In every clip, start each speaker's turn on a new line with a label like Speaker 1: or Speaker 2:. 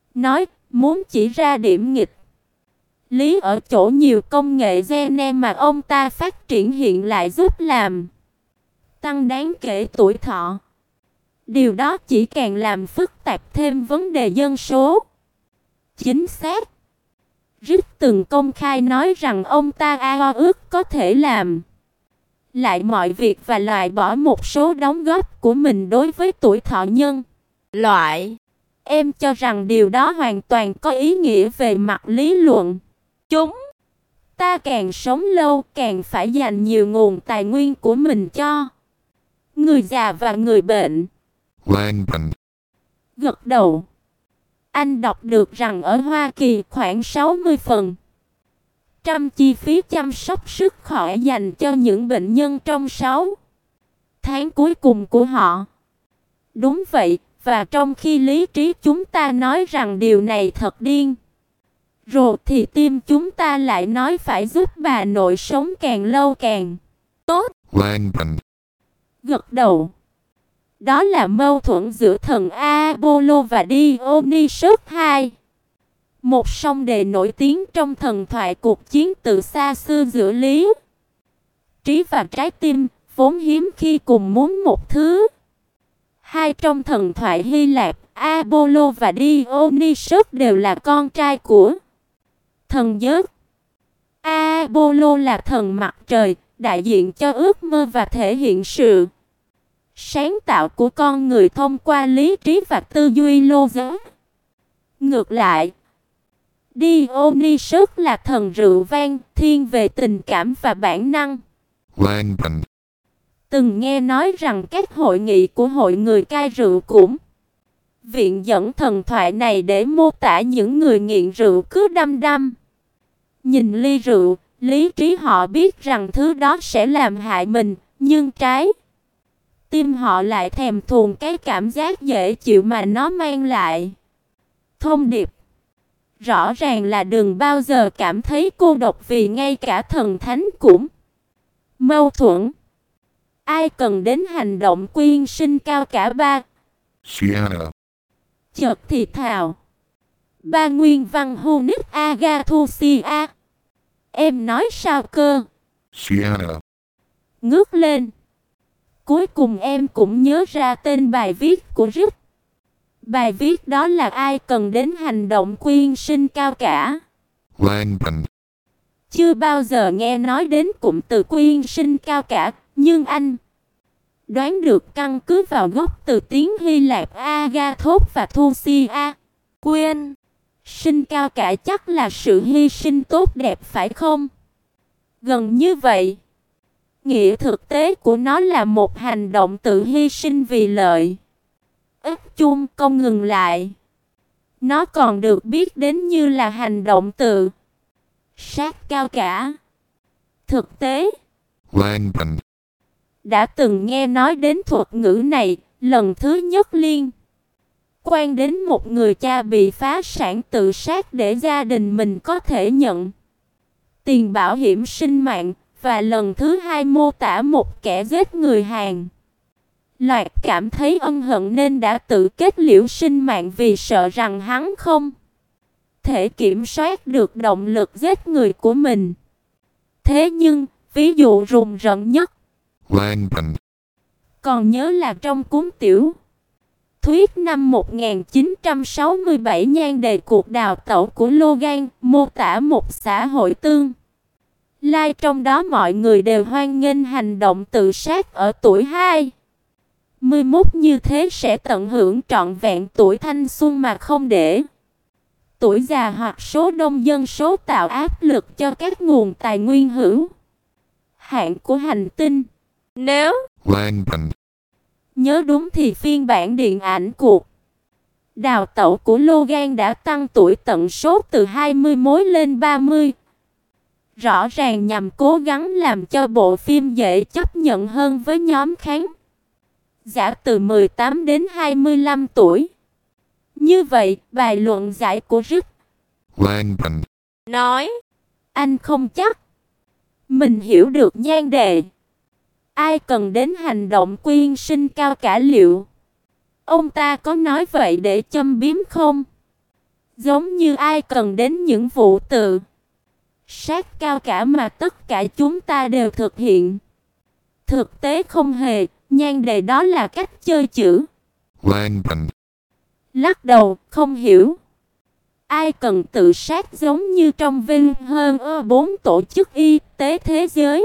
Speaker 1: nói muốn chỉ ra điểm nghịch lý ở chỗ nhiều công nghệ gen mà ông ta phát triển hiện lại giúp làm tăng đáng kể tuổi thọ. Điều đó chỉ càng làm phức tạp thêm vấn đề dân số. Chính xác. Rick từng công khai nói rằng ông ta ao ước có thể làm lại mọi việc và loại bỏ một số đóng góp của mình đối với tuổi thọ nhân loại. Em cho rằng điều đó hoàn toàn có ý nghĩa về mặt lý luận. Chúng ta càng sống lâu càng phải dành nhiều nguồn tài nguyên của mình cho người già và người bệnh.
Speaker 2: Langdon
Speaker 1: Gật đầu. Anh đọc được rằng ở Hoa Kỳ khoảng 60% chi phí chăm sóc sức khỏe dành cho những bệnh nhân trong 6 tháng cuối cùng của họ. Đúng vậy, và trong khi lý trí chúng ta nói rằng điều này thật điên, rồi thì tim chúng ta lại nói phải giúp bà nội sống càng lâu càng tốt.
Speaker 2: Langdon
Speaker 1: Gật đầu. Đó là mâu thuẫn giữa thần Apollo và Dionysus II. Một song đề nổi tiếng trong thần thoại cuộc chiến từ xa xưa giữa lý trí và trái tim, vốn hiếm khi cùng muốn một thứ. Hai trong thần thoại Hy Lạp, Apollo và Dionysus đều là con trai của thần giấc. Apollo là thần mặt trời, đại diện cho ước mơ và thể hiện sự sáng tạo của con người thông qua lý trí và tư duy logic. Ngược lại, Dionysus là thần rượu vang, thiên về tình cảm và bản năng.
Speaker 2: Langdon
Speaker 1: Từng nghe nói rằng các hội nghị của hội người cai rượu cũng viện dẫn thần thoại này để mô tả những người nghiện rượu cứ đăm đăm nhìn ly rượu, lý trí họ biết rằng thứ đó sẽ làm hại mình, nhưng trái tim họ lại thèm thuồng cái cảm giác dễ chịu mà nó mang lại. Thông điệp rõ ràng là đừng bao giờ cảm thấy cô độc vì ngay cả thần thánh cũng mâu thuẫn. Ai cần đến hành động quyên sinh cao cả ba?
Speaker 2: Sienna
Speaker 1: Chợt thì thào. Ba nguyên văn Hunix Agathusia. Em nói sao cơ?
Speaker 2: Sienna
Speaker 1: Ngước lên. Cuối cùng em cũng nhớ ra tên bài viết của Rick. Bài viết đó là ai cần đến hành động quyên sinh cao cả.
Speaker 2: Langdon
Speaker 1: Chưa bao giờ nghe nói đến cụm từ quyên sinh cao cả, nhưng anh đoán được căn cứ vào gốc từ tiếng Hy Lạp Agathos và Thusia. Quyên sinh cao cả chắc là sự hy sinh tốt đẹp phải không? Gần như vậy. Nghĩa thực tế của nó là một hành động tự hy sinh vì lợi ích chung, không ngừng lại. Nó còn được biết đến như là hành động tự sát cao cả. Thực tế,
Speaker 2: Langdon
Speaker 1: đã từng nghe nói đến thuật ngữ này, lần thứ nhất liên quan đến một người cha bị phá sản tự sát để gia đình mình có thể nhận tiền bảo hiểm sinh mạng, và lần thứ hai mô tả một kẻ giết người hàng loạt cảm thấy ân hận nên đã tự kết liễu sinh mạng vì sợ rằng hắn không thể kiểm soát được động lực giết người của mình. Thế nhưng, ví dụ rùng rợn nhất
Speaker 2: Langdon
Speaker 1: còn nhớ là trong cuốn tiểu thuyết năm 1967 nhan đề cuộc đào tẩu của Logan, mô tả một xã hội tương lai trong đó mọi người đều hoan nghênh hành động tự sát ở tuổi 21, như thế sẽ tận hưởng trọn vẹn tuổi thanh xuân mà không để tuổi già hoặc số đông dân số tạo áp lực cho các nguồn tài nguyên hữu hạn của hành tinh. Nếu
Speaker 2: Langdon
Speaker 1: nhớ đúng thì phiên bản điện ảnh cuộc đào tẩu của Logan đã tăng tuổi tận số từ 20 mối lên 30. Rõ ràng nhằm cố gắng làm cho bộ phim dễ chấp nhận hơn với nhóm khán giả từ 18 đến 25 tuổi. Như vậy, bài luận giải của Rick
Speaker 2: Langdon
Speaker 1: nói, anh không chắc mình hiểu được nhan đề. Ai cần đến hành động quyên sinh cao cả liệu ông ta có nói vậy để châm biếm không? Giống như ai cần đến những vụ tự sát cao cả mà tất cả chúng ta đều thực hiện. Thực tế không hề, nhan đề đó là cách chơi chữ.
Speaker 2: Langban.
Speaker 1: Lắc đầu, không hiểu. Ai cần tự sát giống như trong Vinh hơn 4 tổ chức y tế thế giới.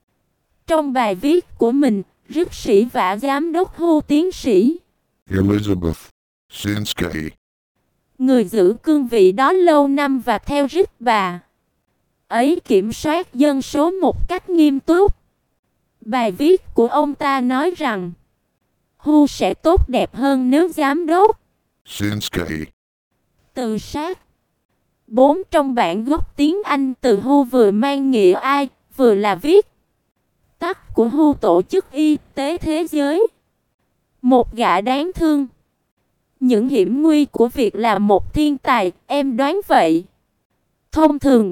Speaker 1: Trong bài viết của mình, Rít sĩ vả giám đốc Hu tiến sĩ
Speaker 2: Elizabeth Sinsky.
Speaker 1: người giữ cương vị đó lâu năm và theo Rít bà ấy kiểm soát dân số một cách nghiêm túc. Bài viết của ông ta nói rằng Hu sẽ tốt đẹp hơn nếu giám đốc
Speaker 2: Sinsky
Speaker 1: tự sát. 4 trong bản gốc tiếng Anh từ Hu vừa mang nghĩa ai, vừa là viết tắt của Hu tổ chức y tế thế giới. Một gã đáng thương. Những hiểm nguy của việc là một thiên tài, em đoán vậy. Thông thường,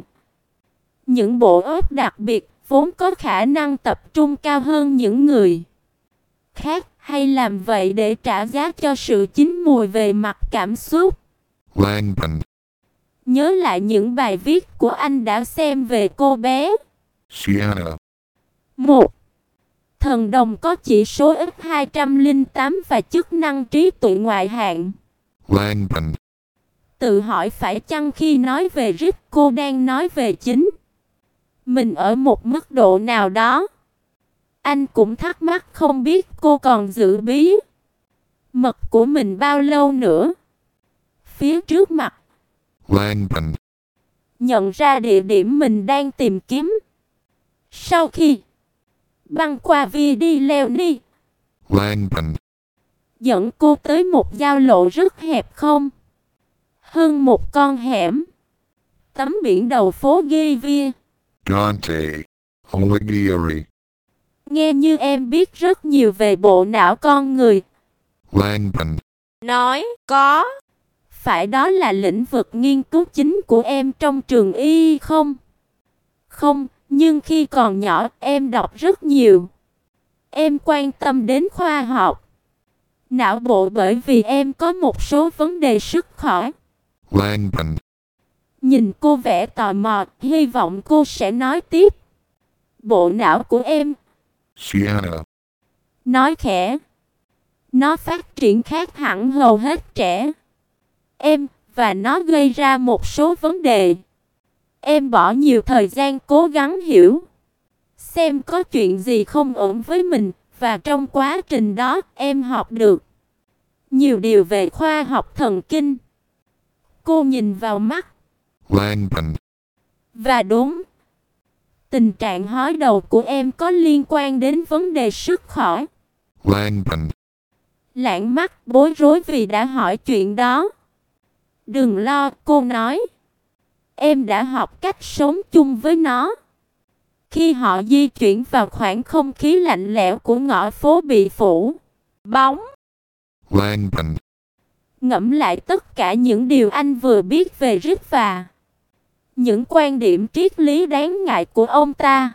Speaker 1: những bộ óc đặc biệt vốn có khả năng tập trung cao hơn những người khác hay làm vậy để trả giá cho sự chín mùi về mặt cảm xúc.
Speaker 2: Langban.
Speaker 1: Nhớ lại những bài viết của anh đã xem về cô bé.
Speaker 2: Sienna.
Speaker 1: 1. Thần đồng có chỉ số X208 và chức năng trí tuệ ngoại hạng.
Speaker 2: Langban.
Speaker 1: Tự hỏi phải chăng khi nói về Rít cô đang nói về chính mình ở một mức độ nào đó. Anh cũng thắc mắc không biết cô còn giữ bí mật của mình bao lâu nữa. Phía trước mặt,
Speaker 2: Langban.
Speaker 1: nhận ra địa điểm mình đang tìm kiếm. Sau khi băng qua Vidileni,
Speaker 2: Langban.
Speaker 1: dẫn cô tới một giao lộ rất hẹp không hơn một con hẻm. Tấm biển đầu phố Givia.
Speaker 2: Dante Alighieri.
Speaker 1: Nghe như em biết rất nhiều về bộ não con người.
Speaker 2: Langban.
Speaker 1: Nói có. Phải đó là lĩnh vực nghiên cứu chính của em trong trường y không? Không, nhưng khi còn nhỏ em đọc rất nhiều. Em quan tâm đến khoa học não bộ bởi vì em có một số vấn đề sức khỏe.
Speaker 2: Langban.
Speaker 1: Nhìn cô vẻ tò mò, hy vọng cô sẽ nói tiếp. Bộ não của em.
Speaker 2: Sienna.
Speaker 1: Nói khẽ. Nó phát triển khác hẳn hầu hết trẻ em, và nó gây ra một số vấn đề. Em bỏ nhiều thời gian cố gắng hiểu xem có chuyện gì không ổn với mình, và trong quá trình đó em học được nhiều điều về khoa học thần kinh. Cô nhìn vào mắt.
Speaker 2: Langban.
Speaker 1: Và đúng, tình trạng hói đầu của em có liên quan đến vấn đề sức khỏe.
Speaker 2: Langban.
Speaker 1: Lãng mắt bối rối vì đã hỏi chuyện đó. Đừng lo, cô nói. Em đã học cách sống chung với nó. Khi họ di chuyển vào khoảng không khí lạnh lẽo của ngõ phố bị phủ bóng.
Speaker 2: Langban.
Speaker 1: Ngẫm lại tất cả những điều anh vừa biết về Rít và những quan điểm triết lý đáng ngại của ông ta.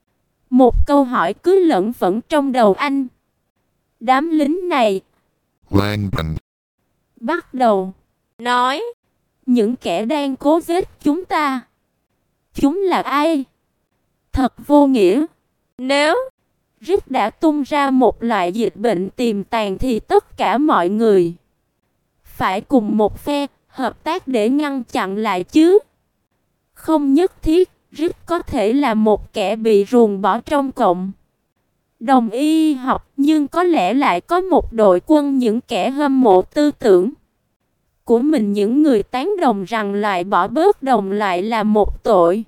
Speaker 1: Một câu hỏi cứ lẩn vẩn trong đầu anh. Đám lính này
Speaker 2: Langban.
Speaker 1: bắt đầu nói. Những kẻ đang cố giết chúng ta, chúng là ai? Thật vô nghĩa. Nếu Rít đã tung ra một loại dịch bệnh tiềm tàng thì tất cả mọi người phải cùng một phe, hợp tác để ngăn chặn lại chứ. Không nhất thiết Rít có thể là một kẻ bị ruồng bỏ trong cộng đồng y học, nhưng có lẽ lại có một đội quân những kẻ hâm mộ tư tưởng của mình, những người tán đồng rằng loại bỏ bớt đồng loại là một tội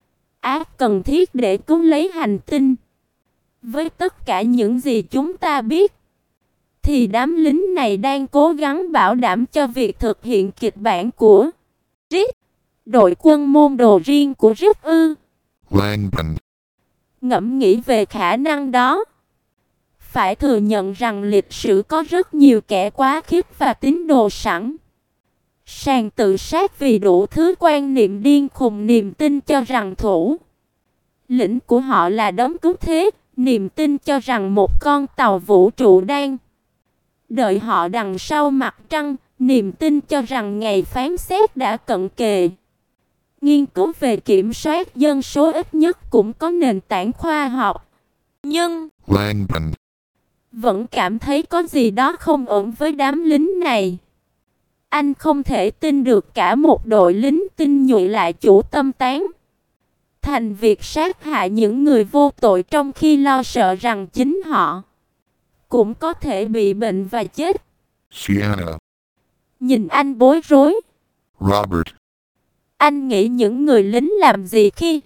Speaker 1: ác cần thiết để cứu lấy hành tinh. Với tất cả những gì chúng ta biết, thì đám lính này đang cố gắng bảo đảm cho việc thực hiện kịch bản của Rít. Đội quân môn đồ riêng của Rít ư?
Speaker 2: Langban.
Speaker 1: Ngẫm nghĩ về khả năng đó. Phải thừa nhận rằng lịch sử có rất nhiều kẻ quá khích và tín đồ sẵn sàng tự sát vì đủ thứ quan niệm điên khùng, niềm tin cho rằng thủ lĩnh của họ là đấng cứu thế, niềm tin cho rằng một con tàu vũ trụ đang đợi họ đằng sau mặt trăng, Niềm tin cho rằng ngày phán xét đã cận kề. Nghiên cứu về kiểm soát dân số ít nhất cũng có nền tảng khoa học. Nhưng
Speaker 2: Langdon,
Speaker 1: vẫn cảm thấy có gì đó không ổn với đám lính này. Anh không thể tin được cả một đội lính tinh nhuệ lại chủ tâm tán thành việc sát hại những người vô tội, trong khi lo sợ rằng chính họ cũng có thể bị bệnh và chết.
Speaker 2: Sienna,
Speaker 1: Nhìn anh bối rối,
Speaker 2: Robert,
Speaker 1: anh nghĩ những người lính làm gì khi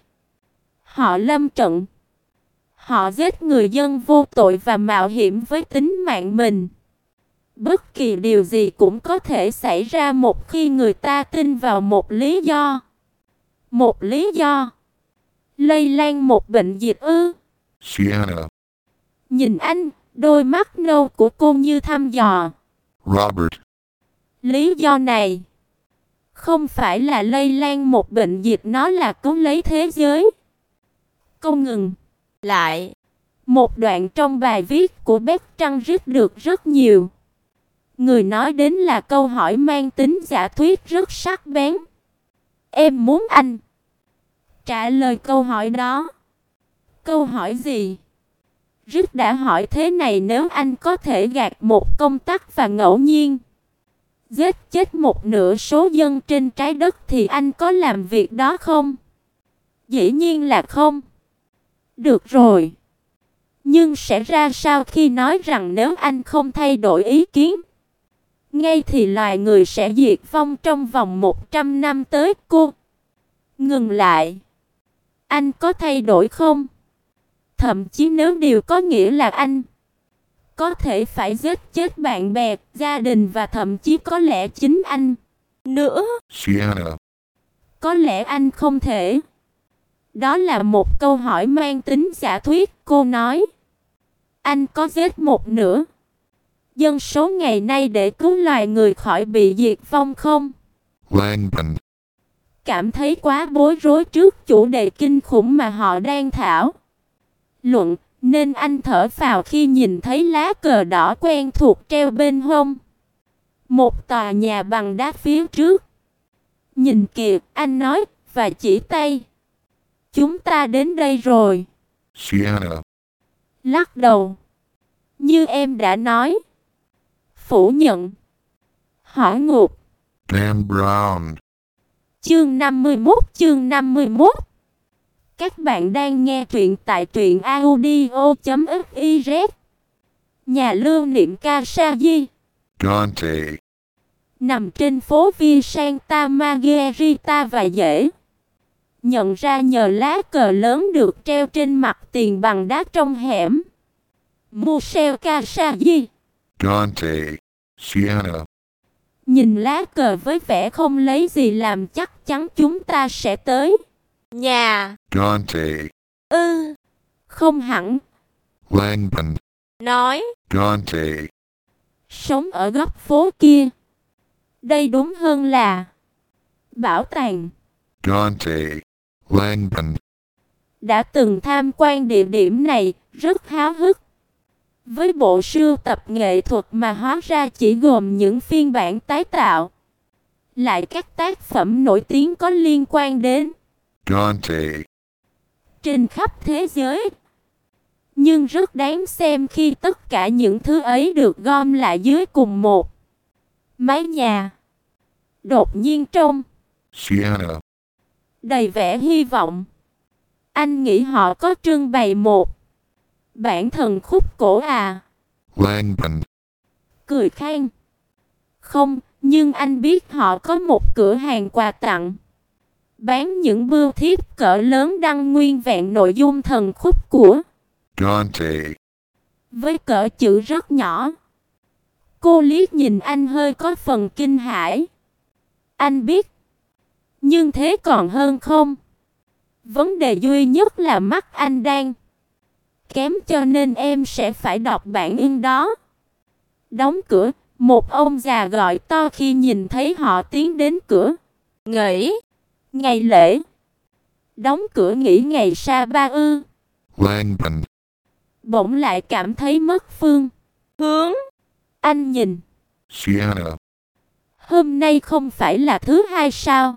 Speaker 1: họ lâm trận? Họ giết người dân vô tội và mạo hiểm với tính mạng mình. Bất kỳ điều gì cũng có thể xảy ra một khi người ta tin vào một lý do. Một lý do lây lan một bệnh dịch ư?
Speaker 2: Sienna,
Speaker 1: Nhìn anh, đôi mắt nâu của cô như thăm dò.
Speaker 2: Robert,
Speaker 1: Lý do này không phải là lây lan một bệnh dịch, nó là cứu lấy thế giới. Câu ngừng lại. Một đoạn trong bài viết của Bertrand được rất nhiều người nói đến là câu hỏi mang tính giả thuyết rất sắc bén. Em muốn anh trả lời câu hỏi đó. Câu hỏi gì? Rick đã hỏi thế này: nếu anh có thể gạt một công tắc và ngẫu nhiên giết chết một nửa số dân trên trái đất thì anh có làm việc đó không? Dĩ nhiên là không. Được rồi. Nhưng sẽ ra sao khi nói rằng nếu anh không thay đổi ý kiến, ngay thì loài người sẽ diệt vong trong vòng 100 năm tới? Cô ngừng lại. Anh có thay đổi không? Thậm chí nếu điều có nghĩa là anh có thể phải giết chết bạn bè, gia đình và thậm chí có lẽ chính anh nữa.
Speaker 2: Sienna,
Speaker 1: Có lẽ anh không thể. Đó là một câu hỏi mang tính giả thuyết, cô nói. Anh có giết một nửa dân số ngày nay để cứu loài người khỏi bị diệt vong không?
Speaker 2: Langdon,
Speaker 1: Cảm thấy quá bối rối trước chủ đề kinh khủng mà họ đang thảo luận, nên anh thở phào khi nhìn thấy lá cờ đỏ quen thuộc treo bên hông một tòa nhà bằng đá phía trước. Nhìn kìa, anh nói và chỉ tay. Chúng ta đến đây rồi.
Speaker 2: Sienna,
Speaker 1: Lắc đầu. Như em đã nói. Phủ nhận. Hỏa ngục.
Speaker 2: Dan Brown,
Speaker 1: Chương 51. Các bạn đang nghe truyện tại truyện audio.fiz. Nhà lưu niệm Kasagi
Speaker 2: Dante,
Speaker 1: nằm trên phố Via Santa Margherita và dễ nhận ra nhờ lá cờ lớn được treo trên mặt tiền bằng đá trong hẻm. Museo Kasagi.
Speaker 2: Dante, Sienna,
Speaker 1: Nhìn lá cờ với vẻ không lấy gì làm chắc chắn chúng ta sẽ tới. Nhà.
Speaker 2: Dante,
Speaker 1: Không hẳn.
Speaker 2: Langdon,
Speaker 1: Nói.
Speaker 2: Dante,
Speaker 1: Sống ở góc phố kia. Đây đúng hơn là bảo tàng.
Speaker 2: Dante, Langdon,
Speaker 1: Đã từng tham quan địa điểm này, rất háo hức. Với bộ sưu tập nghệ thuật mà hóa ra chỉ gồm những phiên bản tái tạo, lại các tác phẩm nổi tiếng có liên quan đến
Speaker 2: Dante,
Speaker 1: trên khắp thế giới. Nhưng rất đáng xem khi tất cả những thứ ấy được gom lại dưới cùng một mái nhà. Đột nhiên trông
Speaker 2: Sienna,
Speaker 1: đầy vẻ hy vọng. Anh nghĩ họ có trưng bày một bản thần khúc cổ à?
Speaker 2: Langdon,
Speaker 1: Cười khan. Không, nhưng anh biết họ có một cửa hàng quà tặng, bán những bưu thiếp cỡ lớn đăng nguyên vẹn nội dung thần khúc của
Speaker 2: Dante,
Speaker 1: với cỡ chữ rất nhỏ. Cô liếc nhìn anh hơi có phần kinh hãi. Anh biết. Nhưng thế còn hơn không? Vấn đề duy nhất là mắt anh đang kém, cho nên em sẽ phải đọc bản in đó. Đóng cửa, một ông già gọi to khi nhìn thấy họ tiến đến cửa. Nghỉ ngày lễ. Đóng cửa nghỉ ngày sa ba ư?
Speaker 2: Langdon,
Speaker 1: Bỗng lại cảm thấy mất phương hướng. Anh nhìn.
Speaker 2: Sienna,
Speaker 1: Hôm nay không phải là thứ hai sao?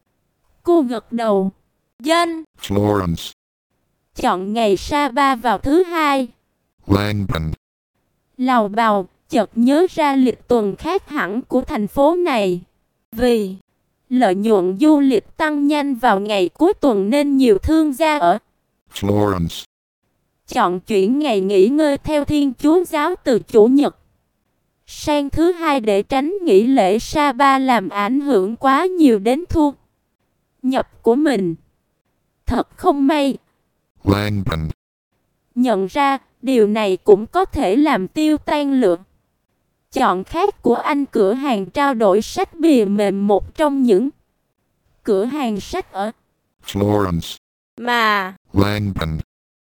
Speaker 1: Cô gật đầu. Danh.
Speaker 2: Florence,
Speaker 1: Chọn ngày Sa-ba vào thứ hai.
Speaker 2: Langban,
Speaker 1: Lào bào, chợt nhớ ra lịch tuần khác hẳn của thành phố này. Vì lợi nhuận du lịch tăng nhanh vào ngày cuối tuần nên nhiều thương gia ở
Speaker 2: Florence,
Speaker 1: chọn chuyển ngày nghỉ ngơi theo Thiên Chúa giáo từ Chủ nhật sang thứ hai để tránh nghỉ lễ Sa-ba làm ảnh hưởng quá nhiều đến thu nhập của mình. Thật không may.
Speaker 2: Langban,
Speaker 1: Nhận ra điều này cũng có thể làm tiêu tan lượng. Chọn khác của anh cửa hàng trao đổi sách bìa mềm, một trong những cửa hàng sách ở
Speaker 2: Florence,
Speaker 1: mà
Speaker 2: Langban,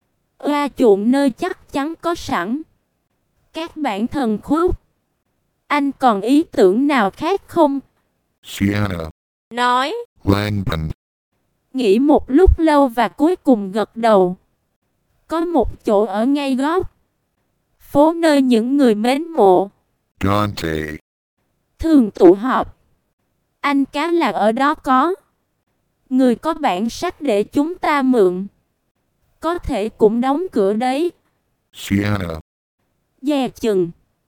Speaker 1: chuộng nơi chắc chắn có sẵn các bản thần khúc. Anh còn ý tưởng nào khác không?
Speaker 2: Sienna,
Speaker 1: Nói.
Speaker 2: Langban,
Speaker 1: Nghĩ một lúc lâu và cuối cùng gật đầu. Có một chỗ ở ngay góc phố nơi những người mến mộ
Speaker 2: Dante,
Speaker 1: thường tụ họp. Anh cá là ở đó có người có bản sách để chúng ta mượn. Có thể cũng đóng cửa đấy.
Speaker 2: Sienna,
Speaker 1: Dè chừng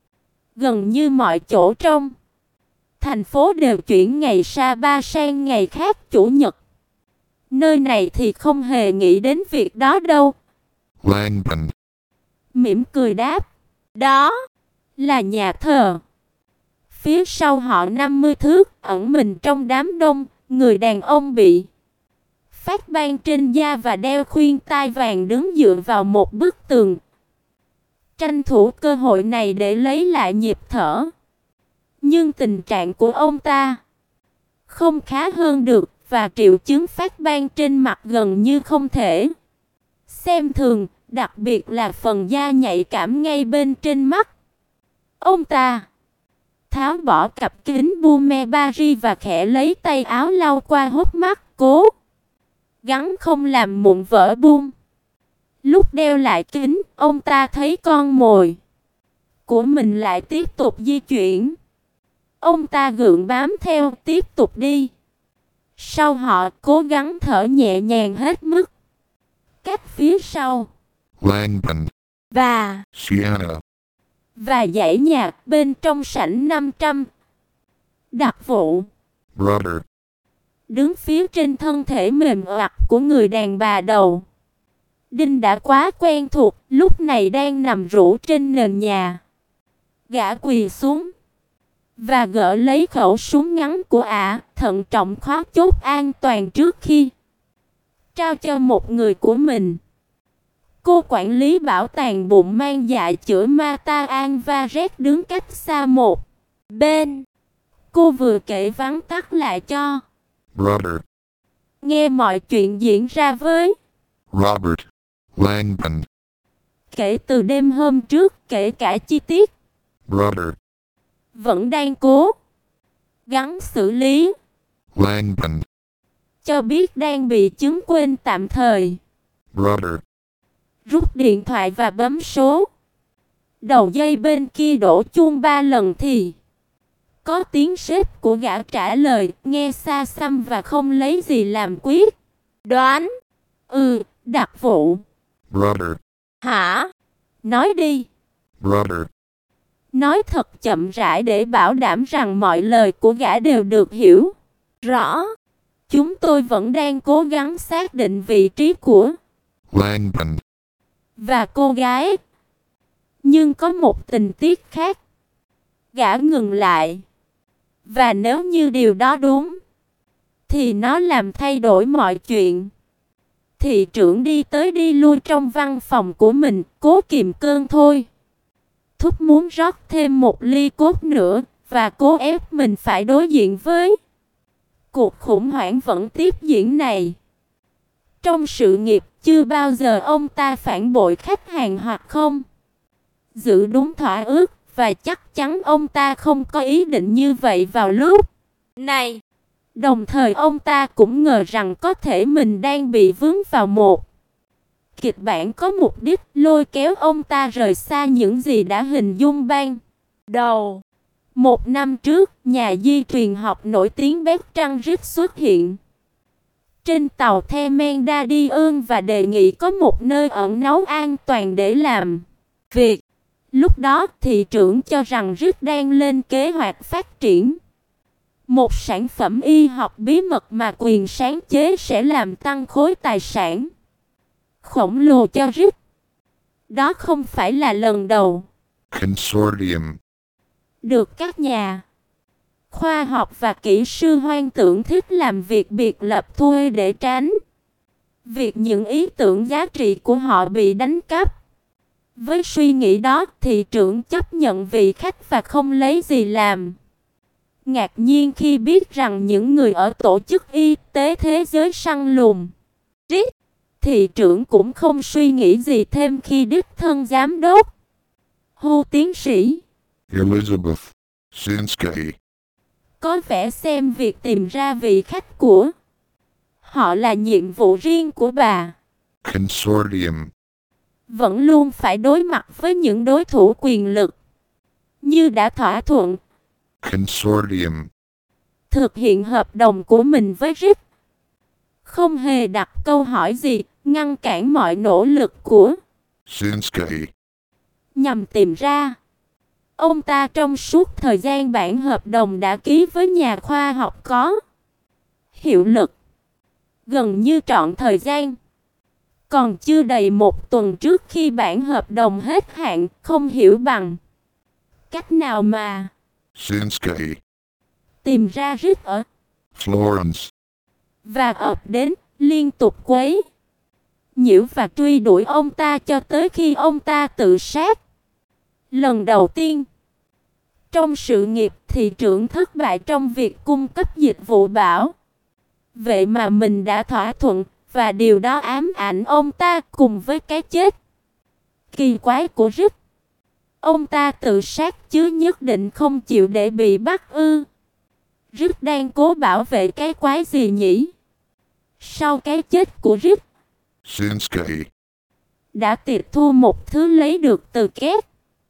Speaker 1: gần như mọi chỗ trong thành phố đều chuyển ngày Sa-ba sang ngày khác Chủ nhật. Nơi này thì không hề nghĩ đến việc đó đâu.
Speaker 2: Langban,
Speaker 1: Mỉm cười đáp. Đó là nhà thờ. Phía sau họ 50 thước, ẩn mình trong đám đông, người đàn ông bị phát ban trên da và đeo khuyên tai vàng đứng dựa vào một bức tường, tranh thủ cơ hội này để lấy lại nhịp thở. Nhưng tình trạng của ông ta không khá hơn được và triệu chứng phát ban trên mặt gần như không thể xem thường, đặc biệt là phần da nhạy cảm ngay bên trên mắt. Ông ta tháo bỏ cặp kính Bume Paris và khẽ lấy tay áo lau qua hốc mắt, cố gắng không làm mụn vỡ bung. Lúc đeo lại kính, ông ta thấy con mồi của mình lại tiếp tục di chuyển. Ông ta gượng bám theo, tiếp tục đi. Sau họ cố gắng thở nhẹ nhàng hết mức. Cách phía sau
Speaker 2: Langban,
Speaker 1: và
Speaker 2: Sienna,
Speaker 1: dãy nhạc bên trong sảnh 500. Đặc vụ
Speaker 2: Brother,
Speaker 1: đứng phía trên thân thể mềm oặt của người đàn bà đầu đinh đã quá quen thuộc, lúc này đang nằm rũ trên nền nhà. Gã quỳ xuống và gỡ lấy khẩu súng ngắn của ả, thận trọng khóa chốt an toàn trước khi trao cho một người của mình. Cô quản lý bảo tàng bụng mang dạ chữa Mata Alvarez đứng cách xa một bên. Cô vừa kể vắn tắt lại cho
Speaker 2: Brother,
Speaker 1: nghe mọi chuyện diễn ra với
Speaker 2: Robert, Langban,
Speaker 1: kể từ đêm hôm trước, kể cả chi tiết
Speaker 2: Brother,
Speaker 1: vẫn đang cố gắng xử lý.
Speaker 2: Langban,
Speaker 1: Cho biết đang bị chứng quên tạm thời.
Speaker 2: Brother,
Speaker 1: Rút điện thoại và bấm số. Đầu dây bên kia đổ chuông 3 lần thì có tiếng sếp của gã trả lời, nghe xa xăm và không lấy gì làm quyết đoán. Đặc vụ.
Speaker 2: Brother,
Speaker 1: Hả? Nói đi.
Speaker 2: Brother,
Speaker 1: Nói thật chậm rãi để bảo đảm rằng mọi lời của gã đều được hiểu rõ. Chúng tôi vẫn đang cố gắng xác định vị trí của
Speaker 2: Langban,
Speaker 1: và cô gái. Nhưng có một tình tiết khác. Gã ngừng lại. Và nếu như điều đó đúng, thì nó làm thay đổi mọi chuyện. Thị trưởng đi tới đi lui trong văn phòng của mình, cố kiềm cơn thôi. Thúc muốn rót thêm một ly cốt nữa, và cố ép mình phải đối diện với cuộc khủng hoảng vẫn tiếp diễn này. Trong sự nghiệp, chưa bao giờ ông ta phản bội khách hàng hoặc không giữ đúng thỏa ước, và chắc chắn ông ta không có ý định như vậy vào lúc này. Đồng thời ông ta cũng ngờ rằng có thể mình đang bị vướng vào một kịch bản có mục đích lôi kéo ông ta rời xa những gì đã hình dung ban đầu. Một năm trước, nhà di truyền học nổi tiếng Bertrand xuất hiện trên tàu Themendadion và đề nghị có một nơi ẩn náu an toàn để làm việc. Lúc đó, thị trưởng cho rằng Rick đang lên kế hoạch phát triển một sản phẩm y học bí mật mà quyền sáng chế sẽ làm tăng khối tài sản khổng lồ cho Rick. Đó không phải là lần đầu
Speaker 2: Consortium.
Speaker 1: được các nhà khoa học và kỹ sư hoang tưởng thích làm việc biệt lập thuê để tránh việc những ý tưởng giá trị của họ bị đánh cắp. Với suy nghĩ đó, thị trưởng chấp nhận vị khách và không lấy gì làm. Ngạc nhiên khi biết rằng những người ở Tổ chức Y tế Thế giới săn lùng Rick, thị trưởng cũng không suy nghĩ gì thêm khi đích thân giám đốc tiến sĩ
Speaker 2: Elizabeth Zinsky.
Speaker 1: có vẻ xem việc tìm ra vị khách của họ là nhiệm vụ riêng của bà.
Speaker 2: Consortium.
Speaker 1: Vẫn luôn phải đối mặt với những đối thủ quyền lực. Như đã thỏa thuận
Speaker 2: Consortium.
Speaker 1: thực hiện hợp đồng của mình với Rick. Không hề đặt câu hỏi gì, ngăn cản mọi nỗ lực của
Speaker 2: Zinsky.
Speaker 1: nhằm tìm ra ông ta trong suốt thời gian bản hợp đồng đã ký với nhà khoa học có hiệu lực. Gần như trọn thời gian. Còn chưa đầy một tuần trước khi bản hợp đồng hết hạn, không hiểu bằng cách nào mà
Speaker 2: Zinsky.
Speaker 1: tìm ra Rick ở
Speaker 2: Florence.
Speaker 1: và ập đến, liên tục quấy nhiễu và truy đuổi ông ta cho tới khi ông ta tự sát. Lần đầu tiên trong sự nghiệp, thị trưởng thất bại trong việc cung cấp dịch vụ bảo vệ mà mình đã thỏa thuận, và điều đó ám ảnh ông ta cùng với cái chết kỳ quái của Rick. Ông ta tự sát chứ nhất định không chịu để bị bắt ư? Rick đang cố bảo vệ cái quái gì nhỉ? Sau cái chết của Rick,
Speaker 2: Zinsky.
Speaker 1: đã tịch thu một thứ lấy được từ két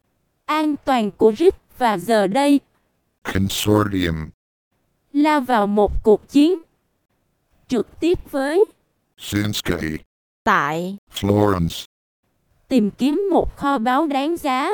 Speaker 1: an toàn của Rick, và giờ đây
Speaker 2: Consortium.
Speaker 1: lao vào một cuộc chiến trực tiếp với
Speaker 2: Zinsky.
Speaker 1: tại
Speaker 2: Florence.
Speaker 1: tìm kiếm một kho báu đáng giá.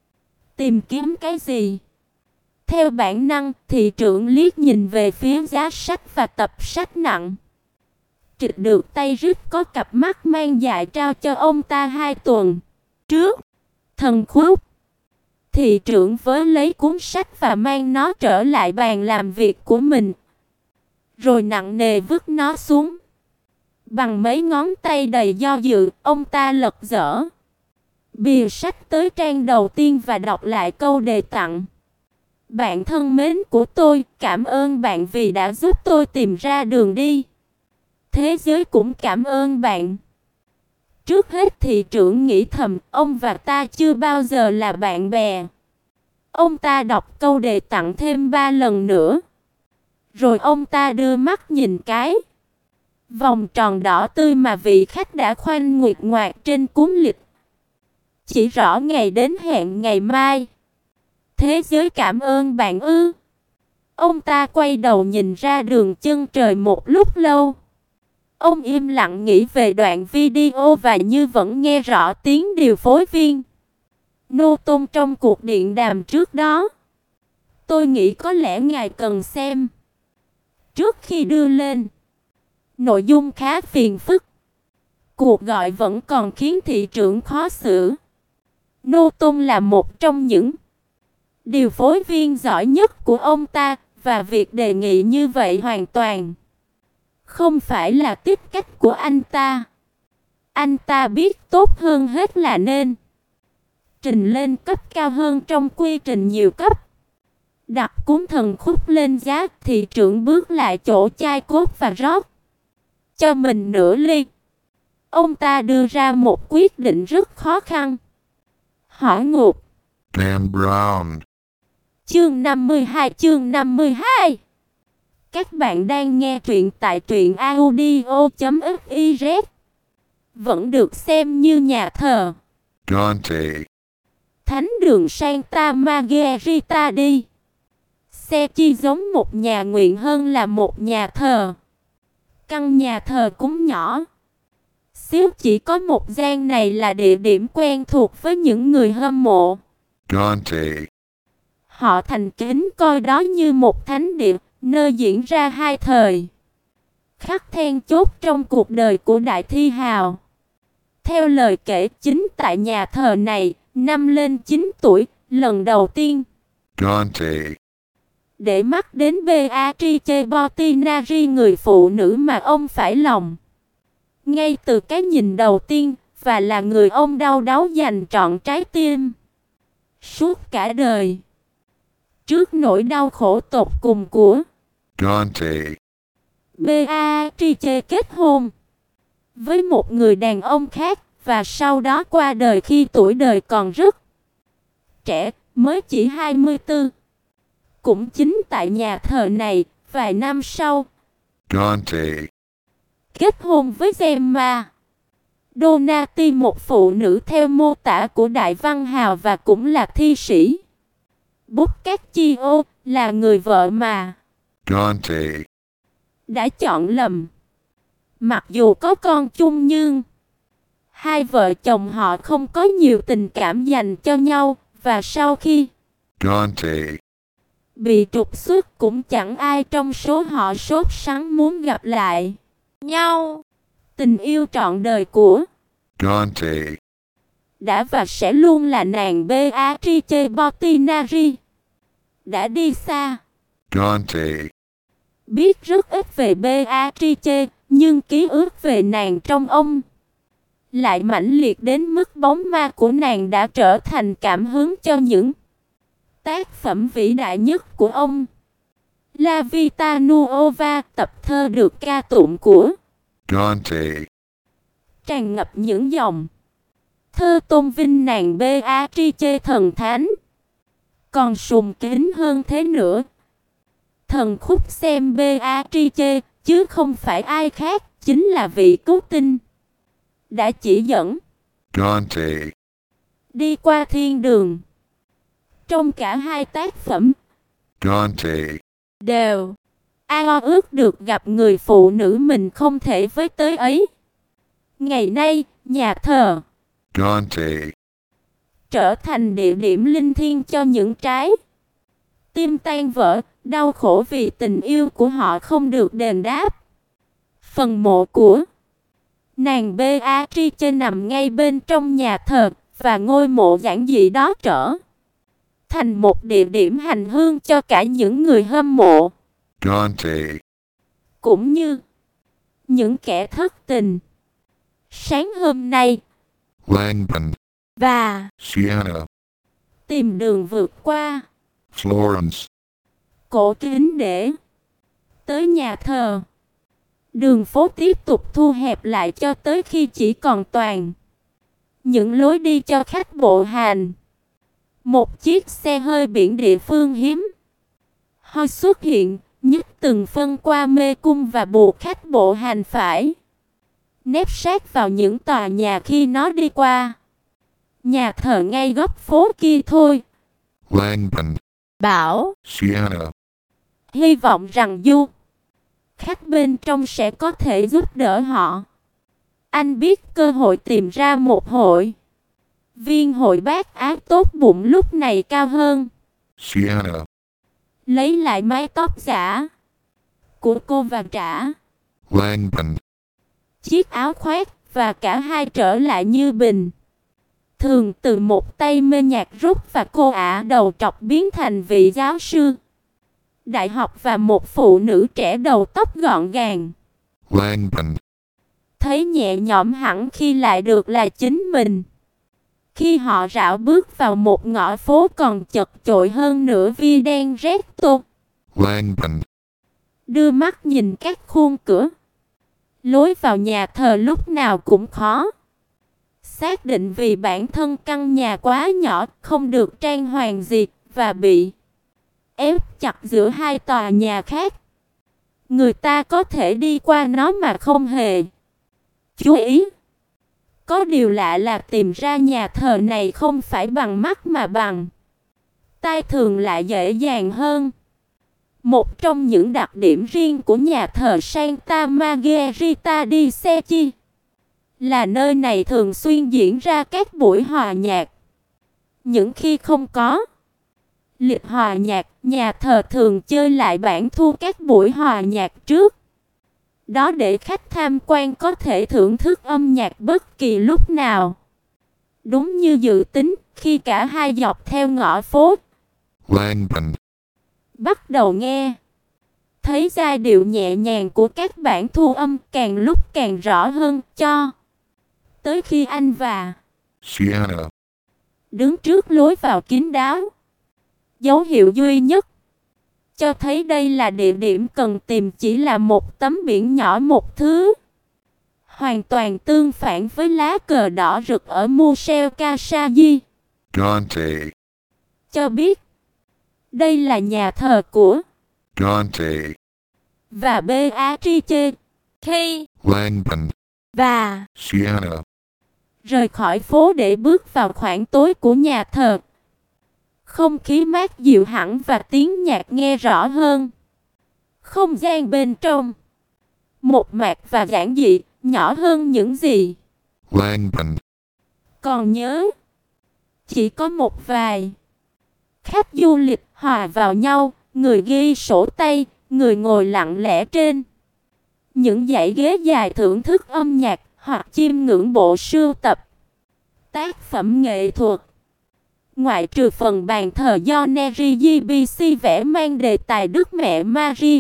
Speaker 1: Tìm kiếm cái gì? Theo bản năng, thị trưởng liếc nhìn về phía giá sách và tập sách nặng. Trịch được tay Rick có cặp mắt mang dại trao cho ông ta 2 tuần trước. Thần khúc. Thị trưởng vớ lấy cuốn sách và mang nó trở lại bàn làm việc của mình, rồi nặng nề vứt nó xuống. Bằng mấy ngón tay đầy do dự, ông ta lật dở bìa sách tới trang đầu tiên và đọc lại câu đề tặng. Bạn thân mến của tôi, cảm ơn bạn vì đã giúp tôi tìm ra đường đi. Thế giới cũng cảm ơn bạn. Trước hết thị trưởng nghĩ thầm, ông và ta chưa bao giờ là bạn bè. Ông ta đọc câu đề tặng thêm 3 lần nữa. Rồi ông ta đưa mắt nhìn cái vòng tròn đỏ tươi mà vị khách đã khoanh nguyệt ngoạc trên cuốn lịch. Chỉ rõ ngày đến hẹn ngày mai. Thế giới cảm ơn bạn ư? Ông ta quay đầu nhìn ra đường chân trời một lúc lâu. Ông im lặng nghĩ về đoạn video và như vẫn nghe rõ tiếng điều phối viên Nô Tôn trong cuộc điện đàm trước đó. Tôi nghĩ có lẽ ngài cần xem. Trước khi đưa lên, nội dung khá phiền phức. Cuộc gọi vẫn còn khiến thị trưởng khó xử. Nô Tôn là một trong những điều phối viên giỏi nhất của ông ta, và việc đề nghị như vậy hoàn toàn không phải là tiếp cách của anh ta. Anh ta biết tốt hơn hết là nên trình lên cấp cao hơn trong quy trình nhiều cấp. Đặt cuốn thần khúc lên giá, thị trưởng bước lại chỗ chai cốt và rót cho mình nửa ly. Ông ta đưa ra một quyết định rất khó khăn. Hỏa ngục.
Speaker 2: Dan Brown.
Speaker 1: Chương 52. Các bạn đang nghe truyện tại truyệnaudio.fiz. Vẫn được xem như nhà thờ
Speaker 2: Dante.
Speaker 1: Thánh đường Santa Margherita đi. xe chi giống một nhà nguyện hơn là một nhà thờ. Căn nhà thờ cũng nhỏ xíu, chỉ có một gian này là địa điểm quen thuộc với những người hâm mộ.
Speaker 2: Dante,
Speaker 1: Họ thành kính coi đó như một thánh địa, nơi diễn ra hai thời khắc then chốt trong cuộc đời của đại thi hào. Theo lời kể, chính tại nhà thờ này, năm lên 9 tuổi, lần đầu tiên
Speaker 2: Dante,
Speaker 1: để mắt đến Beatrice Portinari, người phụ nữ mà ông phải lòng ngay từ cái nhìn đầu tiên, và là người ông đau đáu dành trọn trái tim suốt cả đời. Trước nỗi đau khổ tột cùng của
Speaker 2: Dante,
Speaker 1: Beatrice kết hôn với một người đàn ông khác, và sau đó qua đời khi tuổi đời còn rất trẻ, mới chỉ 24. Cũng chính tại nhà thờ này, vài năm sau,
Speaker 2: Dante,
Speaker 1: kết hôn với Gemma Donati, một phụ nữ theo mô tả của đại văn hào và cũng là thi sĩ Boccaccio, là người vợ mà
Speaker 2: Dante,
Speaker 1: đã chọn lầm. Mặc dù có con chung nhưng hai vợ chồng họ không có nhiều tình cảm dành cho nhau, và sau khi
Speaker 2: Dante,
Speaker 1: bị trục xuất cũng chẳng ai trong số họ sốt sắng muốn gặp lại nhau. Tình yêu trọn đời của
Speaker 2: Dante,
Speaker 1: đã và sẽ luôn là nàng Beatrice Portinari đã đi xa.
Speaker 2: Dante,
Speaker 1: Biết rất ít về Beatrice, nhưng ký ức về nàng trong ông lại mãnh liệt đến mức bóng ma của nàng đã trở thành cảm hứng cho những tác phẩm vĩ đại nhất của ông. La Vita Nuova, tập thơ được ca tụng của
Speaker 2: Dante,
Speaker 1: tràn ngập những dòng thơ tôn vinh nàng Beatrice thần thánh. Còn sùng kính hơn thế nữa, thần khúc xem Beatrice chứ không phải ai khác, chính là vị cứu tinh đã chỉ dẫn
Speaker 2: Dante,
Speaker 1: đi qua thiên đường. Trong cả hai tác phẩm
Speaker 2: Dante,
Speaker 1: đều ao ước được gặp người phụ nữ mình không thể với tới ấy. Ngày nay, nhà thờ
Speaker 2: Dante,
Speaker 1: trở thành địa điểm linh thiêng cho những trái tim tan vỡ, đau khổ vì tình yêu của họ không được đền đáp. Phần mộ của nàng Beatrice nằm ngay bên trong nhà thờ, và ngôi mộ giản dị đó trở thành một địa điểm hành hương cho cả những người hâm mộ,
Speaker 2: Dante,
Speaker 1: cũng như những kẻ thất tình. Sáng hôm nay,
Speaker 2: Langdon,
Speaker 1: và
Speaker 2: Siena,
Speaker 1: tìm đường vượt qua
Speaker 2: Florence,
Speaker 1: cổ kính để tới nhà thờ. Đường phố tiếp tục thu hẹp lại cho tới khi chỉ còn toàn những lối đi cho khách bộ hành. Một chiếc xe hơi biển địa phương hiếm hoi xuất hiện, nhích từng phân qua mê cung và buộc khách bộ hành phải nép sát vào những tòa nhà khi nó đi qua. Nhà thờ ngay góc phố kia thôi.
Speaker 2: Langdon,
Speaker 1: Bảo
Speaker 2: Siena,
Speaker 1: hy vọng rằng du khách bên trong sẽ có thể giúp đỡ họ. Anh biết cơ hội tìm ra một hội viên hội bác ác tốt bụng lúc này cao hơn.
Speaker 2: Siena,
Speaker 1: Lấy lại mái tóc giả của cô và trả
Speaker 2: Langdon,
Speaker 1: chiếc áo khoác, và cả hai trở lại như bình thường, từ một tay mê nhạc rút và cô ả đầu trọc biến thành vị giáo sư đại học và một phụ nữ trẻ đầu tóc gọn gàng.
Speaker 2: Langdon,
Speaker 1: Thấy nhẹ nhõm hẳn khi lại được là chính mình. Khi họ rảo bước vào một ngõ phố còn chật chội hơn nữa Via đen Retto,
Speaker 2: Langdon,
Speaker 1: đưa mắt nhìn các khuôn cửa lối vào nhà thờ lúc nào cũng khó xác định, vì bản thân căn nhà quá nhỏ, không được trang hoàng gì, và bị ép chặt giữa hai tòa nhà khác. Người ta có thể đi qua nó mà không hề chú ý. Có điều lạ là tìm ra nhà thờ này không phải bằng mắt mà bằng tai thường lại dễ dàng hơn. Một trong những đặc điểm riêng của nhà thờ Santa Margherita di Secchi là nơi này thường xuyên diễn ra các buổi hòa nhạc. Những khi không có lịch hòa nhạc, nhà thờ thường chơi lại bản thu các buổi hòa nhạc trước đó để khách tham quan có thể thưởng thức âm nhạc bất kỳ lúc nào. Đúng như dự tính, khi cả hai dọc theo ngõ phố
Speaker 2: Langband,
Speaker 1: bắt đầu nghe thấy giai điệu nhẹ nhàng của các bản thu âm càng lúc càng rõ hơn, cho tới khi anh và
Speaker 2: Sienna,
Speaker 1: đứng trước lối vào kín đáo. Dấu hiệu duy nhất cho thấy đây là địa điểm cần tìm chỉ là một tấm biển nhỏ, một thứ hoàn toàn tương phản với lá cờ đỏ rực ở Museo Casaji,
Speaker 2: Dante,
Speaker 1: cho biết đây là nhà thờ của
Speaker 2: Dante,
Speaker 1: và Beatrice. Khi
Speaker 2: Langband,
Speaker 1: và
Speaker 2: Sienna,
Speaker 1: rời khỏi phố để bước vào khoảng tối của nhà thờ, không khí mát dịu hẳn và tiếng nhạc nghe rõ hơn. Không gian bên trong một mạc và giản dị, nhỏ hơn những gì
Speaker 2: Langband,
Speaker 1: còn nhớ. Chỉ có một vài khách du lịch hòa vào nhau, người ghi sổ tay, người ngồi lặng lẽ trên những dãy ghế dài thưởng thức âm nhạc hoặc chiêm ngưỡng bộ sưu tập tác phẩm nghệ thuật. Ngoại trừ phần bàn thờ do Neri GBC vẽ mang đề tài Đức Mẹ Maria,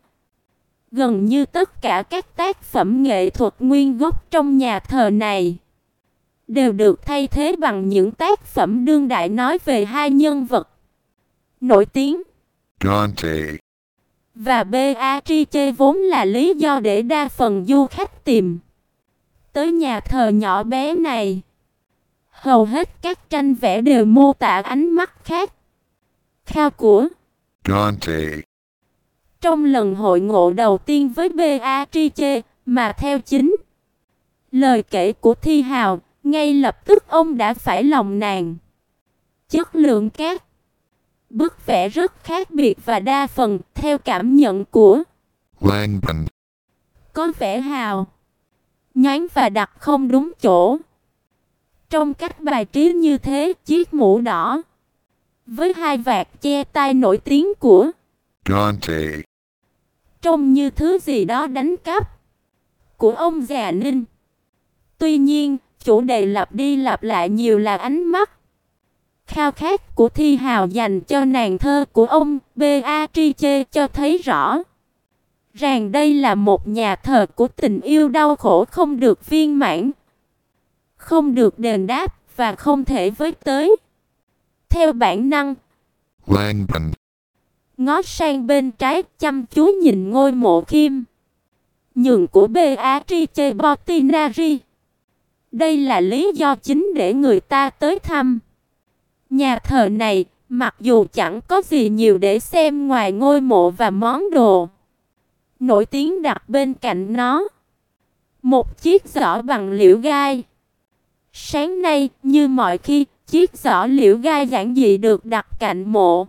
Speaker 1: gần như tất cả các tác phẩm nghệ thuật nguyên gốc trong nhà thờ này đều được thay thế bằng những tác phẩm đương đại nói về hai nhân vật nổi tiếng
Speaker 2: Dante,
Speaker 1: và Beatrice, vốn là lý do để đa phần du khách tìm tới nhà thờ nhỏ bé này. Hầu hết các tranh vẽ đều mô tả ánh mắt khát khao của
Speaker 2: Dante,
Speaker 1: trong lần hội ngộ đầu tiên với Beatrice, mà theo chính lời kể của Thi Hào, ngay lập tức ông đã phải lòng nàng. Chất lượng các bức vẽ rất khác biệt và đa phần, theo cảm nhận của
Speaker 2: Langband,
Speaker 1: có vẻ hào nhoáng và đặt không đúng chỗ. Trong cách bài trí như thế, chiếc mũ đỏ với hai vạt che tai nổi tiếng của
Speaker 2: Dante,
Speaker 1: trông như thứ gì đó đánh cắp của ông già Ninh. Tuy nhiên, chủ đề lặp đi lặp lại nhiều là ánh mắt khao khát của Thi Hào dành cho nàng thơ của ông Beatrice, cho thấy rõ ràng đây là một nhà thờ của tình yêu đau khổ không được viên mãn, không được đền đáp và không thể với tới. Theo bản năng,
Speaker 2: Langband,
Speaker 1: ngó sang bên trái chăm chú nhìn ngôi mộ khiêm nhường của Beatrice Portinari. Đây là lý do chính để người ta tới thăm nhà thờ này, mặc dù chẳng có gì nhiều để xem ngoài ngôi mộ và món đồ nổi tiếng đặt bên cạnh nó. Một chiếc giỏ bằng liễu gai. Sáng nay, như mọi khi, chiếc giỏ liễu gai giản dị được đặt cạnh mộ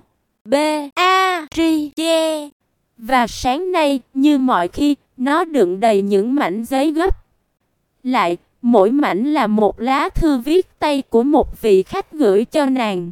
Speaker 1: Beatrice. Và sáng nay, như mọi khi, nó đựng đầy những mảnh giấy gấp lại, mỗi mảnh là một lá thư viết tay của một vị khách gửi cho nàng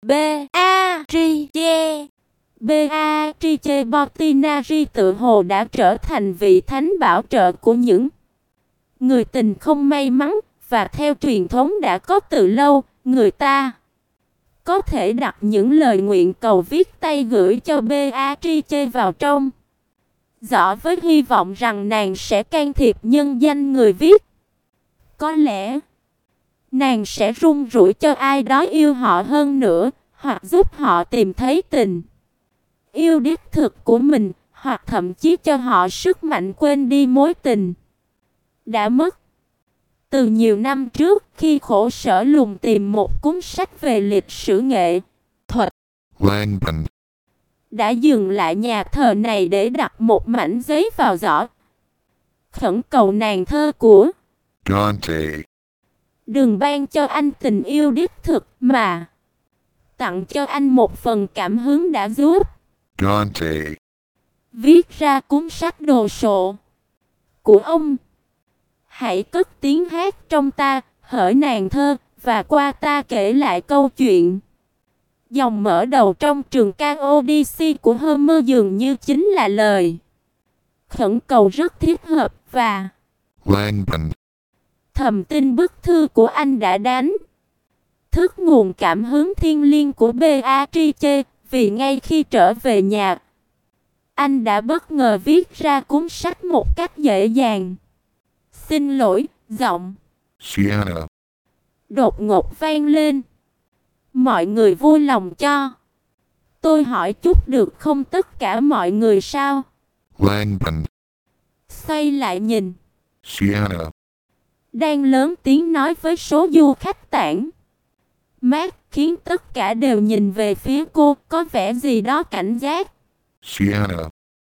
Speaker 1: Beatrice. Beatrice Portinari tự hồ đã trở thành vị thánh bảo trợ của những người tình không may mắn, và theo truyền thống đã có từ lâu, người ta có thể đặt những lời nguyện cầu viết tay gửi cho Beatrice vào trong giỏ với hy vọng rằng nàng sẽ can thiệp nhân danh người viết. Có lẽ nàng sẽ run rủi cho ai đó yêu họ hơn nữa, hoặc giúp họ tìm thấy tình yêu đích thực của mình, hoặc thậm chí cho họ sức mạnh quên đi mối tình đã mất. Từ nhiều năm trước, khi khổ sở lùng tìm một cuốn sách về lịch sử nghệ thuật,
Speaker 2: Langband,
Speaker 1: đã dừng lại nhà thờ này để đặt một mảnh giấy vào giỏ, khẩn cầu nàng thơ của
Speaker 2: Dante,
Speaker 1: đừng ban cho anh tình yêu đích thực, mà tặng cho anh một phần cảm hứng đã giúp
Speaker 2: Dante,
Speaker 1: viết ra cuốn sách đồ sộ của ông. Hãy cất tiếng hát trong ta, hỡi nàng thơ, và qua ta kể lại câu chuyện. Dòng mở đầu trong trường ca Odyssey của Homer dường như chính là lời khẩn cầu rất thiết hợp, và
Speaker 2: Langdon.
Speaker 1: thầm tin bức thư của anh đã đánh thức nguồn cảm hứng thiêng liêng của Beatrice, vì ngay khi trở về nhà, anh đã bất ngờ viết ra cuốn sách một cách dễ dàng. Xin lỗi, giọng
Speaker 2: Sienna.
Speaker 1: đột ngột vang lên. Mọi người vui lòng cho tôi hỏi chút được không? Tất cả mọi người sao?
Speaker 2: Langdon.
Speaker 1: Xoay lại nhìn,
Speaker 2: Sienna.
Speaker 1: đang lớn tiếng nói với số du khách tản mát, khiến tất cả đều nhìn về phía cô, có vẻ gì đó cảnh giác.
Speaker 2: Sienna.